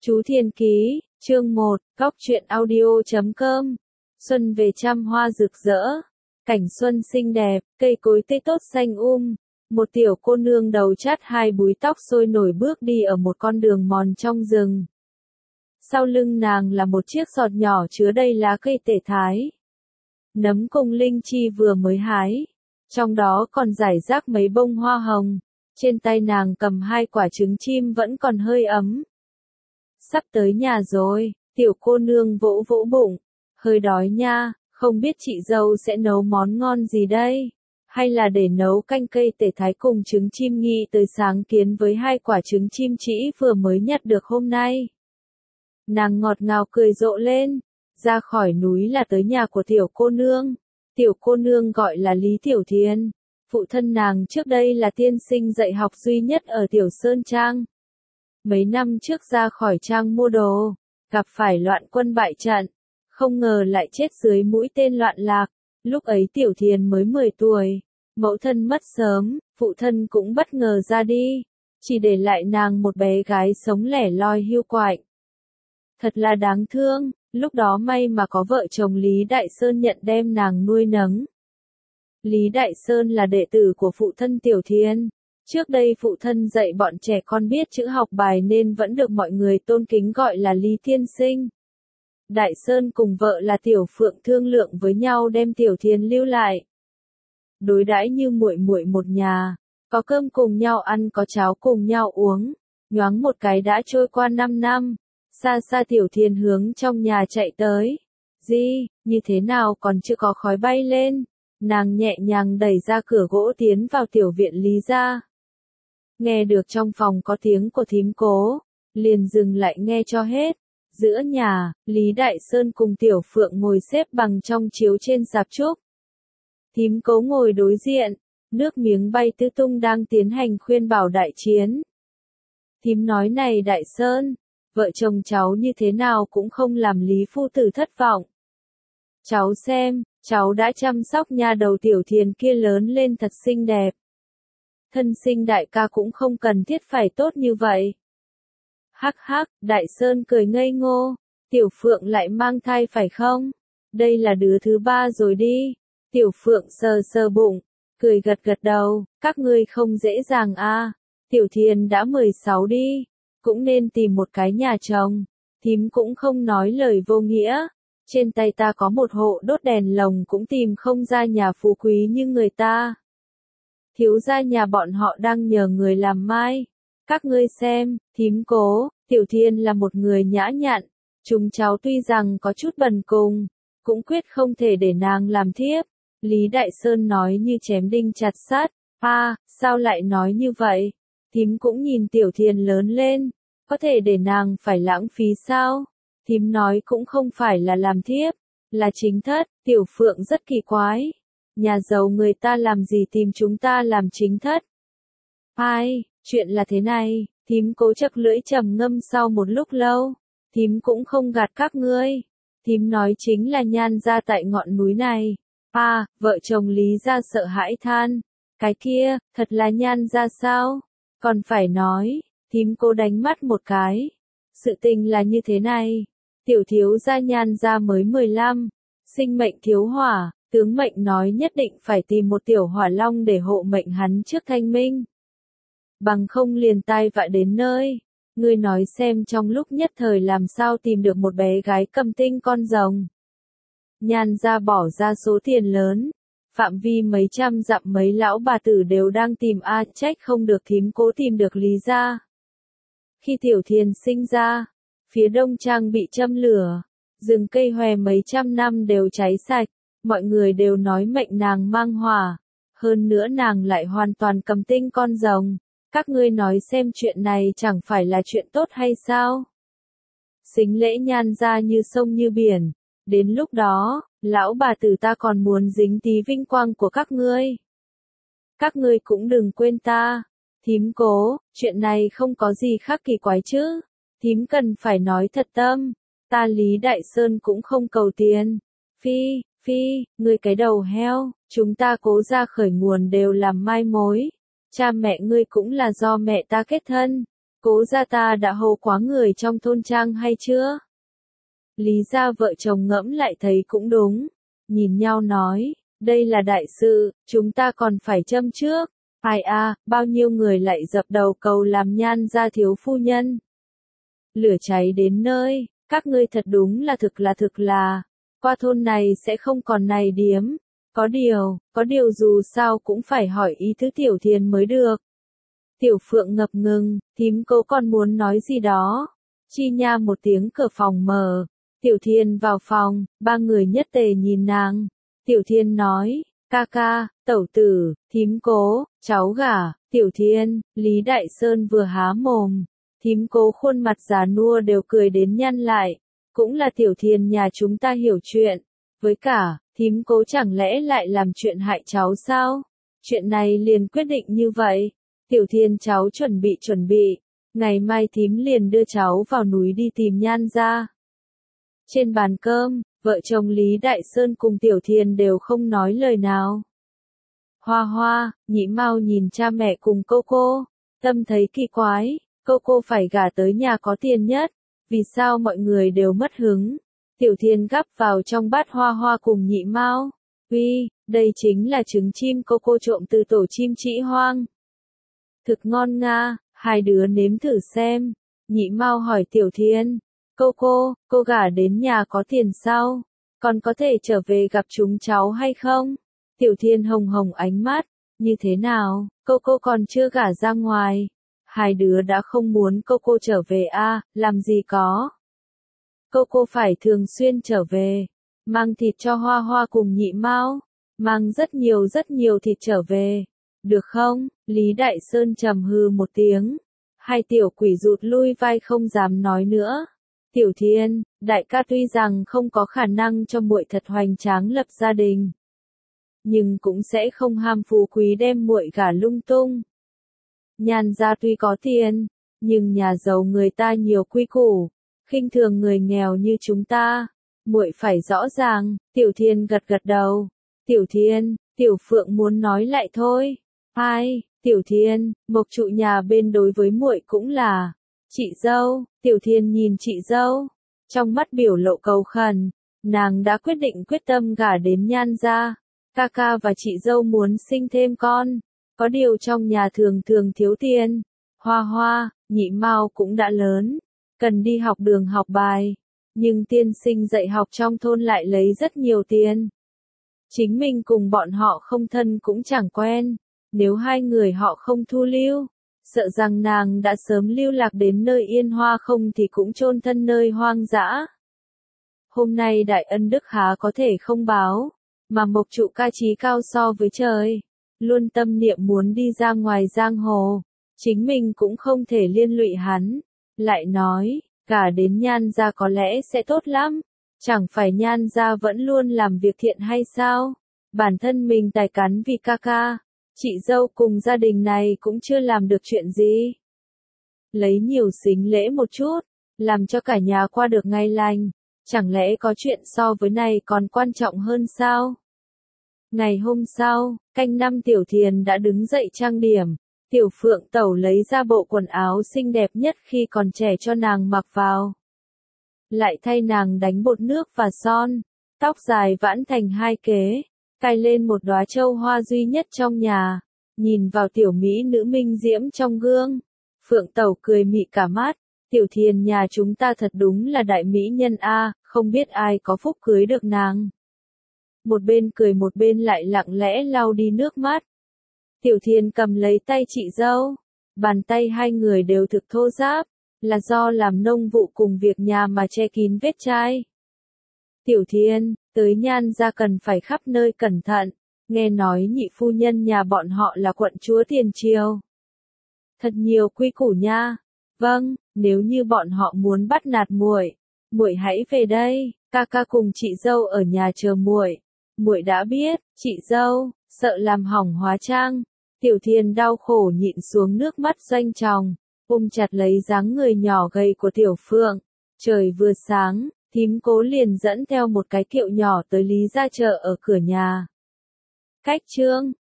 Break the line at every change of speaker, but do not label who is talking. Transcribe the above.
Chú Thiên Ký, chương 1, Góc truyện audio.com. Xuân về trăm hoa rực rỡ, cảnh xuân xinh đẹp, cây cối tươi tốt xanh một tiểu cô nương đầu chát hai búi tóc sôi nổi bước đi ở một con đường mòn trong rừng. Sau lưng nàng là một chiếc sọt nhỏ chứa đầy lá cây tể thái. Nấm cùng linh chi vừa mới hái, trong đó còn rải rác mấy bông hoa hồng, trên tay nàng cầm hai quả trứng chim vẫn còn hơi ấm. Sắp tới nhà rồi, tiểu cô nương vỗ vỗ bụng, hơi đói nha, không biết chị dâu sẽ nấu món ngon gì đây, hay là để nấu canh cây tể thái cùng trứng chim nghĩ tới sáng kiến với hai quả trứng chim chỉ vừa mới nhặt được hôm nay. Nàng ngọt ngào cười rộ lên, ra khỏi núi là tới nhà của tiểu cô nương gọi là Lý Tiểu Thiền, phụ thân nàng trước đây là tiên sinh dạy học duy nhất ở Tiểu Sơn Trang. Mấy năm trước ra khỏi trang mua đồ, gặp phải loạn quân bại trận, không ngờ lại chết dưới mũi tên loạn lạc, lúc ấy Tiểu Thiền mới 10 tuổi, mẫu thân mất sớm, phụ thân cũng bất ngờ ra đi, chỉ để lại nàng một bé gái sống lẻ loi hiu quạnh. Thật là đáng thương, lúc đó may mà có vợ chồng Lý Đại Sơn nhận đem nàng nuôi nấng. Lý Đại Sơn là đệ tử của phụ thân Tiểu Thiền. Trước đây phụ thân dạy bọn trẻ con biết chữ học bài nên vẫn được mọi người tôn kính gọi là Lý Tiên Sinh. Đại Sơn cùng vợ là Tiểu Phượng thương lượng với nhau đem Tiểu Thiền lưu lại. Đối đãi như muội muội một nhà, có cơm cùng nhau ăn có cháo cùng nhau uống, nhoáng một cái đã trôi qua 5 năm, xa xa Tiểu Thiền hướng trong nhà chạy tới. Gì, như thế nào còn chưa có khói bay lên, nàng nhẹ nhàng đẩy ra cửa gỗ tiến vào tiểu viện Lý gia. Nghe được trong phòng có tiếng của thím Cố, liền dừng lại nghe cho hết. Giữa nhà, Lý Đại Sơn cùng Tiểu Phượng ngồi xếp bằng trong chiếu trên sạp trúc. Thím Cố ngồi đối diện, nước miếng bay tứ tung đang tiến hành khuyên bảo đại chiến. Thím nói này Đại Sơn, vợ chồng cháu như thế nào cũng không làm Lý phu tử thất vọng. Cháu xem, cháu đã chăm sóc nha đầu Tiểu Thiền kia lớn lên thật xinh đẹp. Thân sinh đại ca cũng không cần thiết phải tốt như vậy. Hắc hắc, Đại Sơn cười ngây ngô, Tiểu Phượng lại mang thai phải không? Đây là đứa thứ 3 rồi đi. Tiểu Phượng sờ sờ bụng, cười gật gật đầu, các ngươi không dễ dàng à. Tiểu Thiền đã 16 đi, cũng nên tìm một cái nhà chồng. Thím cũng không nói lời vô nghĩa. Trên tay ta có một hộ đốt đèn lồng cũng tìm không ra nhà phú quý như người ta. Thiếu gia nhà bọn họ đang nhờ người làm mai. Các ngươi xem, thím Cố, Tiểu Thiền là một người nhã nhặn. Chúng cháu tuy rằng có chút bần cùng, cũng quyết không thể để nàng làm thiếp. Lý Đại Sơn nói như chém đinh chặt sắt. Sao lại nói như vậy? Thím cũng nhìn Tiểu Thiền lớn lên, có thể để nàng phải lãng phí sao? Thím nói cũng không phải là làm thiếp, là chính thất. Tiểu Phượng rất kỳ quái. Nhà giàu người ta làm gì tìm chúng ta làm chính thất? Chuyện là thế này, thím Cố chậc lưỡi trầm ngâm sau một lúc lâu. Thím cũng không gạt các ngươi. Thím nói chính là Nhan gia tại ngọn núi này. Vợ chồng Lý gia sợ hãi than. Cái kia, thật là Nhan gia sao? Còn phải nói, thím Cố đánh mắt một cái. Sự tình là như thế này. Tiểu thiếu gia Nhan gia mới 15, sinh mệnh thiếu hỏa. Tướng mệnh nói nhất định phải tìm một tiểu hỏa long để hộ mệnh hắn trước thanh minh. Bằng không liền tai vạ đến nơi. Ngươi nói xem trong lúc nhất thời làm sao tìm được một bé gái cầm tinh con rồng. Nhan gia bỏ ra số tiền lớn. Phạm vi mấy trăm dặm mấy lão bà tử đều đang tìm trách không được thím Cố tìm được Lý gia. Khi Tiểu Thiền sinh ra, phía đông trang bị châm lửa. Rừng cây hòe mấy trăm năm đều cháy sạch. Mọi người đều nói mệnh nàng mang hỏa, hơn nữa nàng lại hoàn toàn cầm tinh con rồng. Các ngươi nói xem chuyện này chẳng phải là chuyện tốt hay sao? Sính lễ Nhan gia như sông như biển, đến lúc đó, lão bà tử ta còn muốn dính tí vinh quang của các ngươi. Các ngươi cũng đừng quên ta, thím Cố, chuyện này không có gì khác kỳ quái chứ, thím cần phải nói thật tâm, ta Lý Đại Sơn cũng không cầu tiền. Phi, ngươi cái đầu heo, chúng ta Cố ra khởi nguồn đều làm mai mối. Cha mẹ ngươi cũng là do mẹ ta kết thân. Cố gia ta đã hô quá người trong thôn trang hay chưa? Lý gia vợ chồng ngẫm lại thấy cũng đúng. Nhìn nhau nói, đây là đại sự, chúng ta còn phải châm trước. Ai à, bao nhiêu người lại dập đầu cầu làm Nhan gia thiếu phu nhân. Lửa cháy đến nơi, các ngươi thật đúng là thực là, qua thôn này sẽ không còn này điếm. Có điều dù sao cũng phải hỏi ý tứ Tiểu Thiền mới được. Tiểu Phượng ngập ngừng, thím Cố còn muốn nói gì đó. Chi nha một tiếng cửa phòng mở. Tiểu Thiền vào phòng, ba người nhất tề nhìn nàng. Tiểu Thiền nói, ca ca, tẩu tử, thím Cố, cháu gả, Tiểu Thiền, Lý Đại Sơn vừa há mồm. Thím Cố khuôn mặt già nua đều cười đến nhăn lại. Cũng là Tiểu Thiền nhà chúng ta hiểu chuyện. Với cả, thím Cố chẳng lẽ lại làm chuyện hại cháu sao? Chuyện này liền quyết định như vậy. Tiểu Thiền cháu chuẩn bị. Ngày mai thím liền đưa cháu vào núi đi tìm Nhan gia. Trên bàn cơm, vợ chồng Lý Đại Sơn cùng Tiểu Thiền đều không nói lời nào. Hoa Hoa, Nhị Mao nhìn cha mẹ cùng cô, tâm thấy kỳ quái, cô phải gả tới nhà có tiền nhất, vì sao mọi người đều mất hứng. Tiểu Thiền gắp vào trong bát Hoa Hoa cùng Nhị Mao. Uy, đây chính là trứng chim cô trộm từ tổ chim trĩ hoang. Thực ngon nga, hai đứa nếm thử xem. Nhị Mao hỏi Tiểu Thiền, cô gả đến nhà có tiền sao? Còn có thể trở về gặp chúng cháu hay không? Tiểu Thiền hồng hồng ánh mắt, như thế nào, cô còn chưa gả ra ngoài. Hai đứa đã không muốn cô trở về à, làm gì có. Cô phải thường xuyên trở về, mang thịt cho Hoa Hoa cùng Nhị Mao, mang rất nhiều thịt trở về. Được không? Lý Đại Sơn trầm hừ một tiếng. Hai tiểu quỷ rụt lui vai không dám nói nữa. Tiểu Thiền, đại ca tuy rằng không có khả năng cho muội thật hoành tráng lập gia đình, nhưng cũng sẽ không ham phú quý đem muội gả lung tung. Nhan gia tuy có tiền, nhưng nhà giàu người ta nhiều quy củ, khinh thường người nghèo như chúng ta. Muội phải rõ ràng. Tiểu Thiền gật đầu. Tiểu Thiền, Tiểu Phượng muốn nói lại thôi. Ai, Tiểu Thiền, mộc trụ nhà bên đối với muội cũng là chị dâu. Tiểu Thiền nhìn chị dâu, trong mắt biểu lộ cầu khẩn. Nàng đã quyết tâm gả đến Nhan gia. Ca và chị dâu muốn sinh thêm con, có điều trong nhà thường thiếu tiền. Hoa Hoa, Nhị Mao cũng đã lớn, cần đi học đường học bài, nhưng tiên sinh dạy học trong thôn lại lấy rất nhiều tiền. Chính mình cùng bọn họ không thân cũng chẳng quen, nếu hai người họ không thu lưu, sợ rằng nàng đã sớm lưu lạc đến nơi yên hoa không thì cũng chôn thân nơi hoang dã. Hôm nay đại ân đức há có thể không báo, mà mộc trụ ca chí cao so với trời, luôn tâm niệm muốn đi ra ngoài giang hồ, chính mình cũng không thể liên lụy hắn. Lại nói, gả đến Nhan gia có lẽ sẽ tốt lắm, chẳng phải Nhan gia vẫn luôn làm việc thiện hay sao? Bản thân mình tài cán vì ca, chị dâu cùng gia đình này cũng chưa làm được chuyện gì. Lấy nhiều xính lễ một chút, làm cho cả nhà qua được ngày lành, chẳng lẽ có chuyện so với này còn quan trọng hơn sao? Ngày hôm sau, canh năm Tiểu Thiền đã đứng dậy trang điểm. Tiểu Phượng tẩu lấy ra bộ quần áo xinh đẹp nhất khi còn trẻ cho nàng mặc vào. Lại thay nàng đánh bột nước và son, tóc dài vãn thành hai kế, cài lên một đóa châu hoa duy nhất trong nhà. Nhìn vào tiểu mỹ nữ minh diễm trong gương, Phượng tẩu cười mị cả mắt. Tiểu Thiền nhà chúng ta thật đúng là đại mỹ nhân a, không biết ai có phúc cưới được nàng. Một bên cười một bên lại lặng lẽ lau đi nước mắt. Tiểu Thiền cầm lấy tay chị dâu, bàn tay hai người đều thực thô ráp, là do làm nông vụ cùng việc nhà mà che kín vết chai. Tiểu Thiền, tới Nhan gia cần phải khắp nơi cẩn thận, nghe nói nhị phu nhân nhà bọn họ là quận chúa tiền triều. Thật nhiều quy củ nha. Vâng, nếu như bọn họ muốn bắt nạt muội, muội hãy về đây, ca cùng chị dâu ở nhà chờ muội. Muội đã biết, chị dâu, sợ làm hỏng hóa trang. Tiểu Thiền đau khổ nhịn xuống nước mắt doanh tròng, ôm chặt lấy dáng người nhỏ gầy của Tiểu Phượng. Trời vừa sáng, thím Cố liền dẫn theo một cái kiệu nhỏ tới Lý gia chợ ở cửa nhà. Cách chương